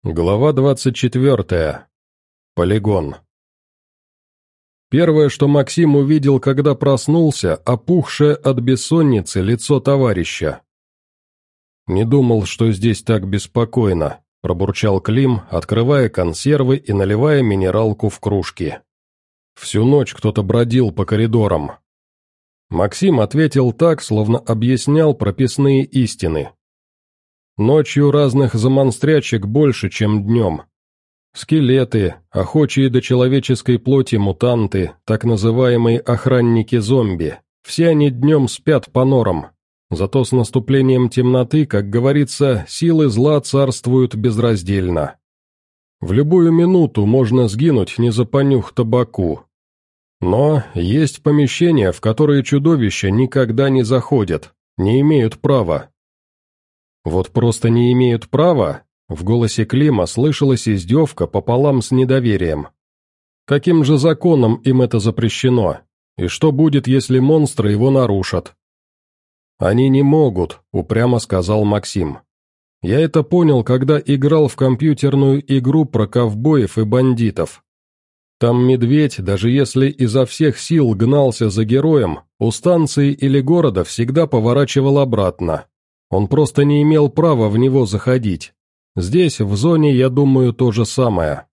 Глава 24. Полигон. Первое, что Максим увидел, когда проснулся, опухшее от бессонницы лицо товарища. «Не думал, что здесь так беспокойно», – пробурчал Клим, открывая консервы и наливая минералку в кружки. «Всю ночь кто-то бродил по коридорам». Максим ответил так, словно объяснял прописные истины. Ночью разных замонстрячек больше, чем днем. Скелеты, охочие до человеческой плоти мутанты, так называемые охранники-зомби, все они днем спят по норам. Зато с наступлением темноты, как говорится, силы зла царствуют безраздельно. В любую минуту можно сгинуть не за понюх табаку. Но есть помещения, в которые чудовища никогда не заходят, не имеют права. «Вот просто не имеют права?» В голосе Клима слышалась издевка пополам с недоверием. «Каким же законом им это запрещено? И что будет, если монстры его нарушат?» «Они не могут», — упрямо сказал Максим. «Я это понял, когда играл в компьютерную игру про ковбоев и бандитов. Там медведь, даже если изо всех сил гнался за героем, у станции или города всегда поворачивал обратно. Он просто не имел права в него заходить. Здесь, в зоне, я думаю, то же самое».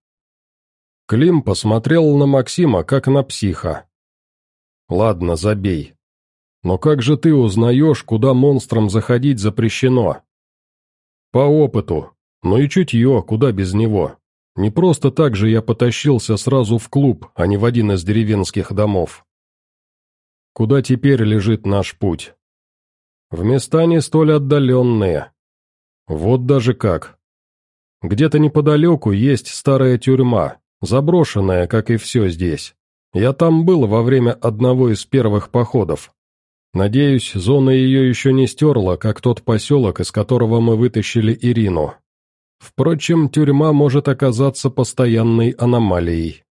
Клим посмотрел на Максима, как на психа. «Ладно, забей. Но как же ты узнаешь, куда монстрам заходить запрещено?» «По опыту. Ну и чутье, куда без него. Не просто так же я потащился сразу в клуб, а не в один из деревенских домов. Куда теперь лежит наш путь?» «В места не столь отдаленные. Вот даже как. Где-то неподалеку есть старая тюрьма, заброшенная, как и все здесь. Я там был во время одного из первых походов. Надеюсь, зона ее еще не стерла, как тот поселок, из которого мы вытащили Ирину. Впрочем, тюрьма может оказаться постоянной аномалией».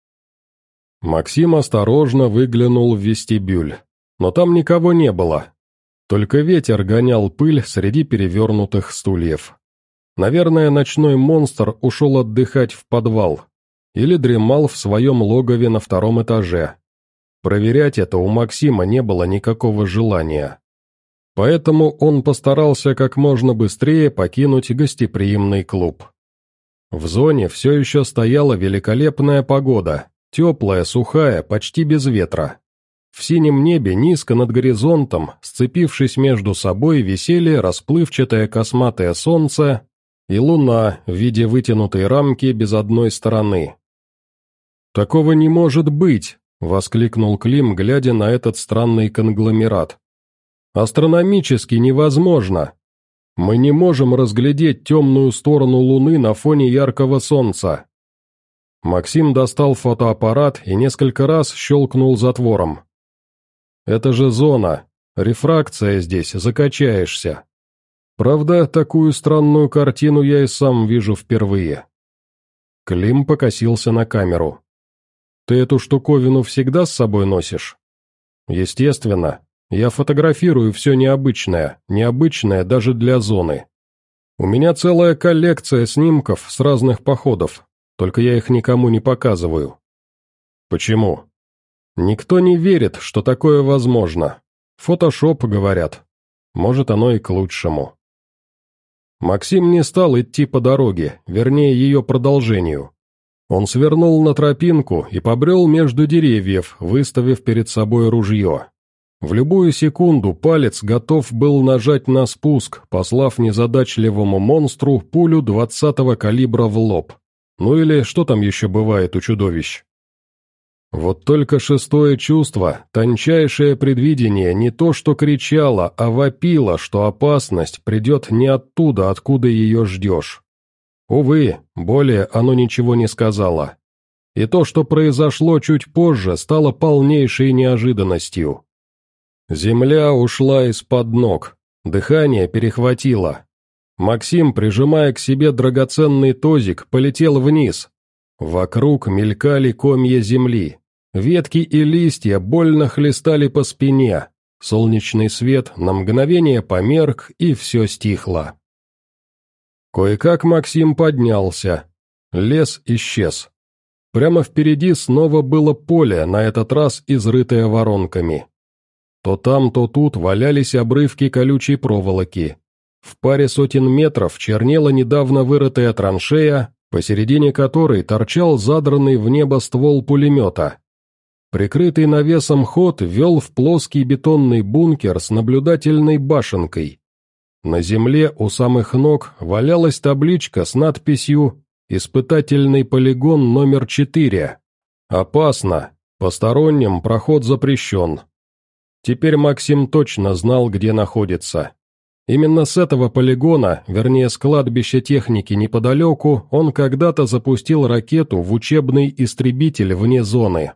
Максим осторожно выглянул в вестибюль, но там никого не было. Только ветер гонял пыль среди перевернутых стульев. Наверное, ночной монстр ушел отдыхать в подвал или дремал в своем логове на втором этаже. Проверять это у Максима не было никакого желания. Поэтому он постарался как можно быстрее покинуть гостеприимный клуб. В зоне все еще стояла великолепная погода, теплая, сухая, почти без ветра. В синем небе, низко над горизонтом, сцепившись между собой, висели расплывчатое косматое солнце и луна в виде вытянутой рамки без одной стороны. «Такого не может быть!» — воскликнул Клим, глядя на этот странный конгломерат. «Астрономически невозможно! Мы не можем разглядеть темную сторону луны на фоне яркого солнца!» Максим достал фотоаппарат и несколько раз щелкнул затвором. «Это же зона. Рефракция здесь, закачаешься. Правда, такую странную картину я и сам вижу впервые». Клим покосился на камеру. «Ты эту штуковину всегда с собой носишь?» «Естественно. Я фотографирую все необычное, необычное даже для зоны. У меня целая коллекция снимков с разных походов, только я их никому не показываю». «Почему?» «Никто не верит, что такое возможно. Фотошоп, говорят. Может, оно и к лучшему». Максим не стал идти по дороге, вернее, ее продолжению. Он свернул на тропинку и побрел между деревьев, выставив перед собой ружье. В любую секунду палец готов был нажать на спуск, послав незадачливому монстру пулю 20-го калибра в лоб. Ну или что там еще бывает у чудовищ. Вот только шестое чувство, тончайшее предвидение, не то что кричало, а вопило, что опасность придет не оттуда, откуда ее ждешь. Увы, более оно ничего не сказало. И то, что произошло чуть позже, стало полнейшей неожиданностью. Земля ушла из-под ног, дыхание перехватило. Максим, прижимая к себе драгоценный тозик, полетел вниз. Вокруг мелькали комья земли. Ветки и листья больно хлестали по спине. Солнечный свет на мгновение померк, и все стихло. Кое-как Максим поднялся, Лес исчез. Прямо впереди снова было поле, на этот раз изрытое воронками. То там, то тут валялись обрывки колючей проволоки. В паре сотен метров чернела недавно вырытая траншея, посередине которой торчал задранный в небо ствол пулемета. Прикрытый навесом ход вел в плоский бетонный бункер с наблюдательной башенкой. На земле у самых ног валялась табличка с надписью «Испытательный полигон номер 4». «Опасно. Посторонним проход запрещен». Теперь Максим точно знал, где находится. Именно с этого полигона, вернее с кладбища техники неподалеку, он когда-то запустил ракету в учебный истребитель вне зоны.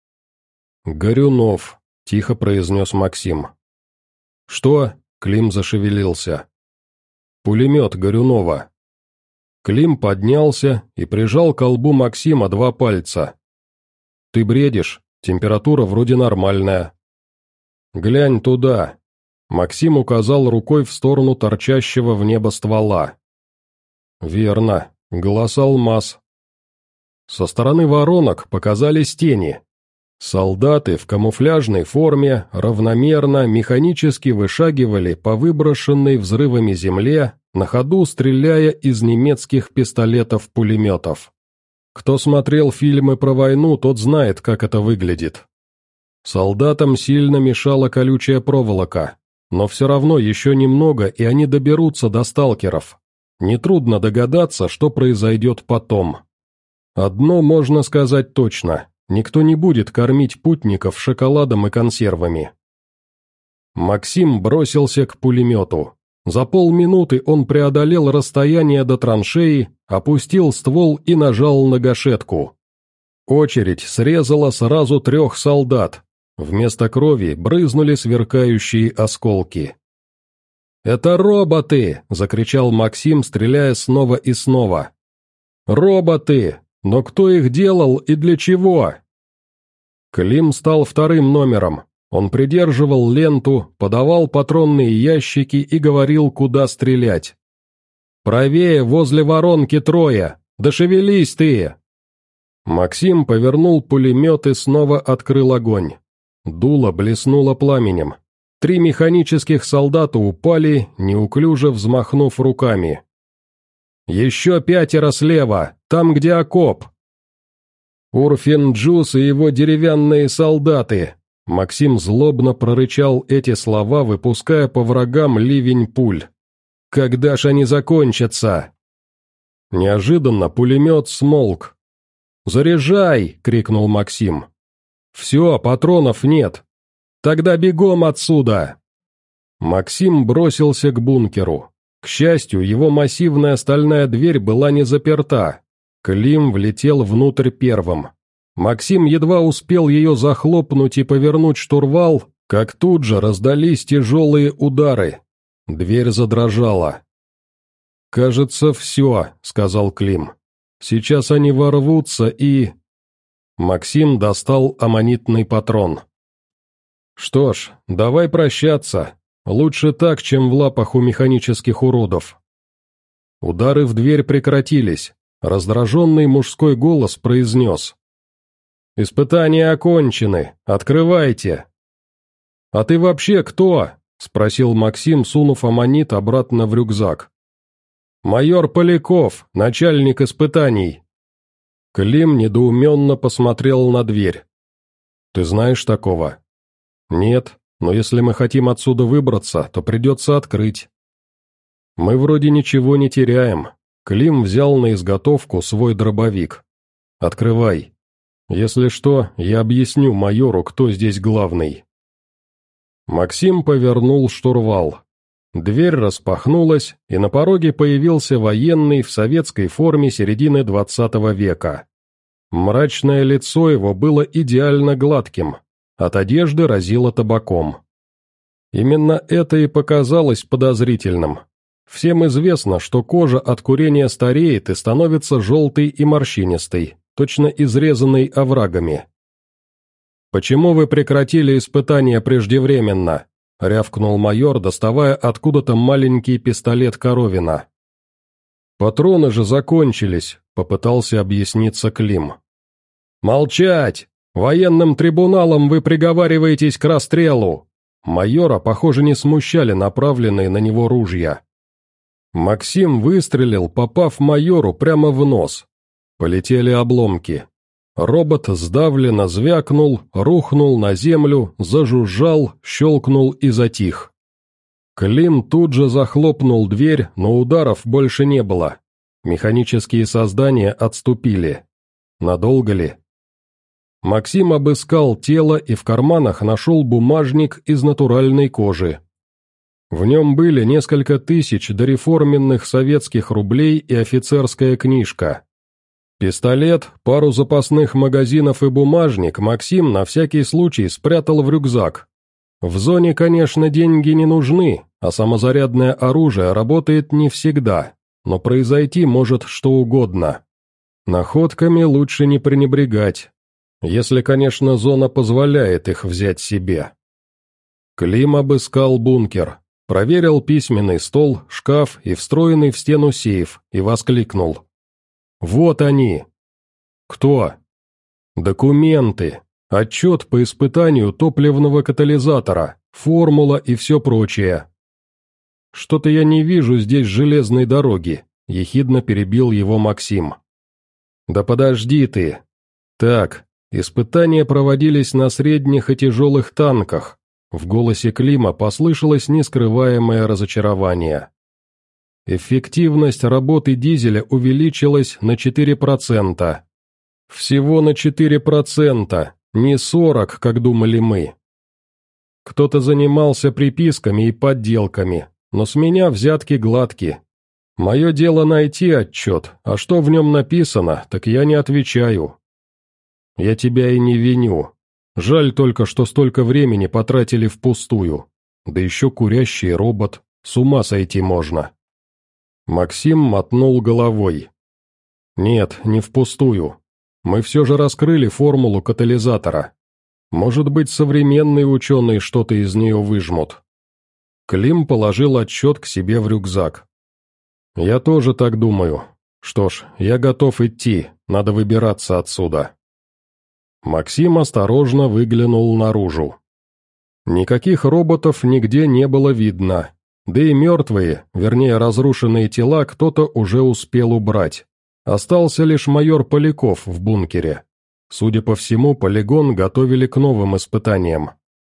«Горюнов», — тихо произнес Максим. «Что?» — Клим зашевелился. «Пулемет Горюнова». Клим поднялся и прижал к колбу Максима 2 пальца. «Ты бредишь, температура вроде нормальная». «Глянь туда», — Максим указал рукой в сторону торчащего в небо ствола. «Верно, глаз алмаз». Со стороны воронок показались тени. Солдаты в камуфляжной форме равномерно, механически вышагивали по выброшенной взрывами земле, на ходу стреляя из немецких пистолетов-пулеметов. Кто смотрел фильмы про войну, тот знает, как это выглядит. Солдатам сильно мешала колючая проволока, но все равно еще немного, и они доберутся до сталкеров. Нетрудно догадаться, что произойдет потом. Одно можно сказать точно. Никто не будет кормить путников шоколадом и консервами. Максим бросился к пулемету. За полминуты он преодолел расстояние до траншеи, опустил ствол и нажал на гашетку. Очередь срезала сразу 3 солдат. Вместо крови брызнули сверкающие осколки. «Это роботы!» — закричал Максим, стреляя снова и снова. «Роботы! Но кто их делал и для чего?» Клим стал 2-м номером. Он придерживал ленту, подавал патронные ящики и говорил, куда стрелять. «Правее, возле воронки 3! Да шевелись ты!» Максим повернул пулемет и снова открыл огонь. Дуло блеснуло пламенем. 3 механических солдата упали, неуклюже взмахнув руками. «Еще 5 слева, там, где окоп!» «Урфин-Джус и его деревянные солдаты!» Максим злобно прорычал эти слова, выпуская по врагам ливень пуль. «Когда ж они закончатся?» Неожиданно пулемет смолк. «Заряжай!» — крикнул Максим. «Все, патронов нет. Тогда бегом отсюда!» Максим бросился к бункеру. К счастью, его массивная стальная дверь была не заперта. Клим влетел внутрь первым. Максим едва успел ее захлопнуть и повернуть штурвал, как тут же раздались тяжелые удары. Дверь задрожала. «Кажется, все», — сказал Клим. «Сейчас они ворвутся и...» Максим достал аммонитный патрон. «Что ж, давай прощаться. Лучше так, чем в лапах у механических уродов». Удары в дверь прекратились. Раздраженный мужской голос произнес. «Испытания окончены. Открывайте». «А ты вообще кто?» — спросил Максим, сунув аммонит обратно в рюкзак. «Майор Поляков, начальник испытаний». Клим недоуменно посмотрел на дверь. «Ты знаешь такого?» «Нет, но если мы хотим отсюда выбраться, то придется открыть». «Мы вроде ничего не теряем». Клим взял на изготовку свой дробовик. «Открывай. Если что, я объясню майору, кто здесь главный». Максим повернул штурвал. Дверь распахнулась, и на пороге появился военный в советской форме середины XX века. Мрачное лицо его было идеально гладким, от одежды разило табаком. Именно это и показалось подозрительным. Всем известно, что кожа от курения стареет и становится желтой и морщинистой, точно изрезанной оврагами. «Почему вы прекратили испытания преждевременно?» — рявкнул майор, доставая откуда-то маленький пистолет Коровина. «Патроны же закончились», — попытался объясниться Клим. «Молчать! Военным трибуналом вы приговариваетесь к расстрелу!» Майора, похоже, не смущали направленные на него ружья. Максим выстрелил, попав майору прямо в нос. Полетели обломки. Робот сдавленно звякнул, рухнул на землю, зажужжал, щелкнул и затих. Клим тут же захлопнул дверь, но ударов больше не было. Механические создания отступили. Надолго ли? Максим обыскал тело и в карманах нашел бумажник из натуральной кожи. В нем были несколько тысяч дореформенных советских рублей и офицерская книжка. Пистолет, пару запасных магазинов и бумажник Максим на всякий случай спрятал в рюкзак. В зоне, конечно, деньги не нужны, а самозарядное оружие работает не всегда, но произойти может что угодно. Находками лучше не пренебрегать. Если, конечно, зона позволяет их взять себе. Клим обыскал бункер, проверил письменный стол, шкаф и встроенный в стену сейф и воскликнул. «Вот они!» «Кто?» «Документы, отчет по испытанию топливного катализатора, формула и все прочее». «Что-то я не вижу здесь железной дороги», — ехидно перебил его Максим. «Да подожди ты. Так, испытания проводились на средних и тяжелых танках». В голосе Клима послышалось нескрываемое разочарование. Эффективность работы дизеля увеличилась на 4%. Всего на 4%, не 40%, как думали мы. Кто-то занимался приписками и подделками, но с меня взятки гладки. Мое дело найти отчет, а что в нем написано, так я не отвечаю. Я тебя и не виню. Жаль только, что столько времени потратили впустую. Да еще курящий робот, с ума сойти можно. Максим мотнул головой. Нет, не впустую. Мы все же раскрыли формулу катализатора. Может быть, современные ученые что-то из нее выжмут. Клим положил отчет к себе в рюкзак. «Я тоже так думаю. Что ж, я готов идти, надо выбираться отсюда». Максим осторожно выглянул наружу. Никаких роботов нигде не было видно, да и мертвые, вернее разрушенные тела кто-то уже успел убрать. Остался лишь майор Поляков в бункере. Судя по всему, полигон готовили к новым испытаниям.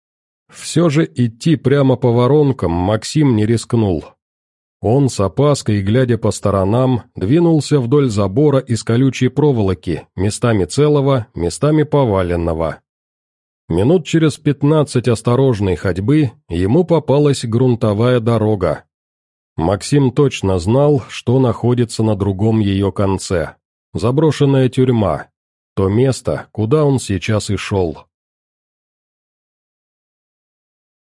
Все же идти прямо по воронкам Максим не рискнул. Он с опаской, глядя по сторонам, двинулся вдоль забора из колючей проволоки, местами целого, местами поваленного. Минут через 15 осторожной ходьбы ему попалась грунтовая дорога. Максим точно знал, что находится на другом ее конце. Заброшенная тюрьма. То место, куда он сейчас и шел.